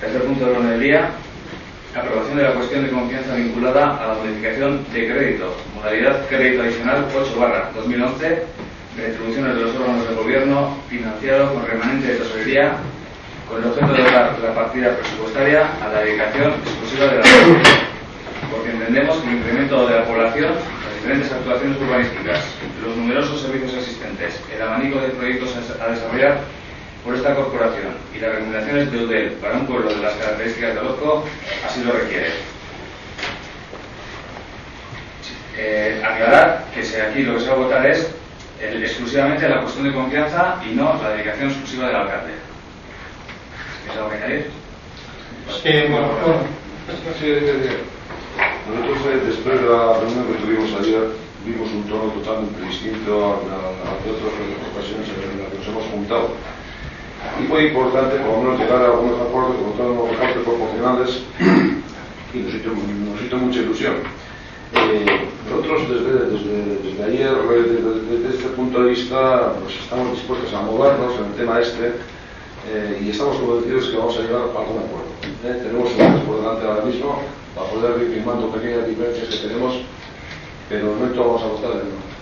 Tercer punto del orden del día: aprobación de la cuestión de confianza vinculada a la modificación de crédito, modalidad crédito adicional 8/2011, retribuciones de los órganos de gobierno, financiado con remanente de tesorería, con el objeto de dotar la partida presupuestaria a la dedicación exclusiva de la población, porque entendemos que el incremento de la población, las diferentes actuaciones urbanísticas, los numerosos servicios existentes, el abanico de proyectos a desarrollar por esta corporación y las recomendaciones de UDEL para un pueblo de las características de Orozco así lo requiere. Aclarar que aquí lo que se va a votar es exclusivamente la cuestión de confianza y no la dedicación exclusiva del alcalde. ¿Tienes algo que añadir? Sí, bueno. Nosotros, después de la reunión que tuvimos ayer, vimos un tono totalmente distinto a de otras ocasiones en las que nos hemos juntado. Y fue importante, por lo menos, llegar a algunos acuerdos con todos los repartos proporcionales y nos hizo mucha ilusión. Nosotros desde ayer, desde este punto de vista, pues estamos dispuestos a movernos en el tema y estamos convencidos que vamos a llegar a algún acuerdo. Tenemos un mes por delante ahora mismo para poder ir firmando pequeñas diferencias que tenemos, pero no en todo vamos a votar de nuevo.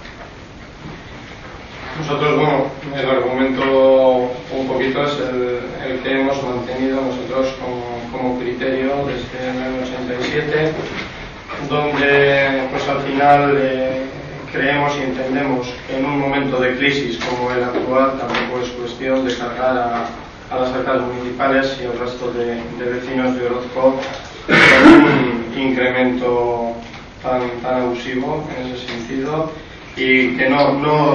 Nosotros, bueno, el argumento un poquito es el que hemos mantenido nosotros como criterio desde el año 87, donde pues al final creemos y entendemos que en un momento de crisis como el actual tampoco es cuestión de cargar a las arcas municipales y al resto de vecinos de Orozco con un incremento tan abusivo en ese sentido, y que no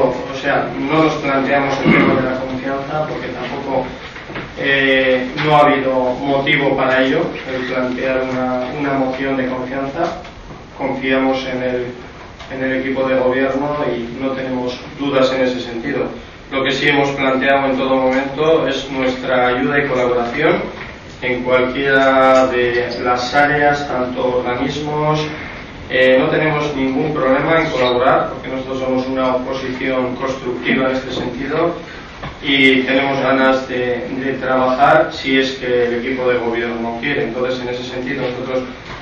nos planteamos el tema de la confianza porque tampoco no ha habido motivo para ello, el plantear una moción de confianza. Confiamos en el equipo de gobierno y no tenemos dudas en ese sentido. Lo que sí hemos planteado en todo momento es nuestra ayuda y colaboración en cualquiera de las áreas, tanto organismos. No tenemos ningún problema en colaborar porque nosotros somos una oposición constructiva en este sentido y tenemos ganas de trabajar si es que el equipo de gobierno quiere. Entonces, en ese sentido, nosotros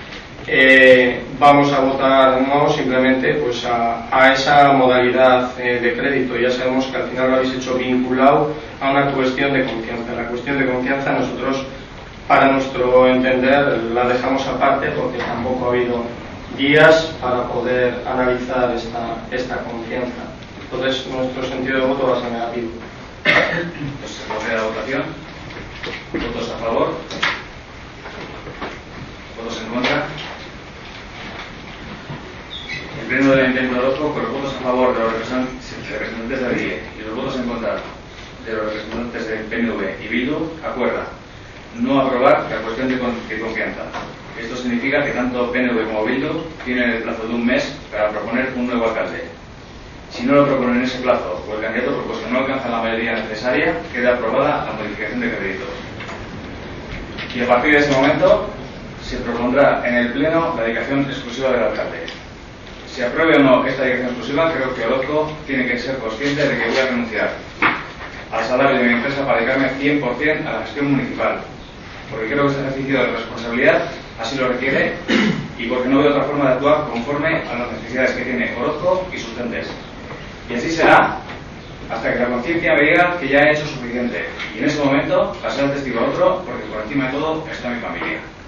vamos a votar no simplemente pues a esa modalidad de crédito. Ya sabemos que al final lo habéis hecho vinculado a una cuestión de confianza. La cuestión de confianza nosotros, para nuestro entender, la dejamos aparte porque tampoco ha habido días para poder analizar esta confianza. Entonces, nuestro sentido de voto va a ser negativo. Pues se procede a la votación. ¿Votos a favor? ¿Votos en contra? El Pleno del Ayuntamiento de Orozco, con los votos a favor de los representantes de ADIE y los votos en contra de los representantes del PNV y Bildu, acuerda no aprobar la cuestión de confianza. Esto significa que tanto PNV como Bildu tienen el plazo de un mes para proponer un nuevo alcalde. Si no lo proponen en ese plazo o el candidato propuesto no alcanza la mayoría necesaria, queda aprobada la modificación de créditos. Y a partir de ese momento se propondrá en el Pleno la dedicación exclusiva del alcalde. Si apruebe o no esta dedicación exclusiva, creo que Orozco tiene que ser consciente de que voy a renunciar al salario de mi empresa para dedicarme 100% a la gestión municipal, porque creo que este ejercicio de responsabilidad así lo requiere y porque no veo otra forma de actuar conforme a las necesidades que tiene Orozco y sus gentes. Y así será hasta que la conciencia me diga que ya he hecho suficiente, y en ese momento pasaré el testigo a otro, porque por encima de todo está mi familia.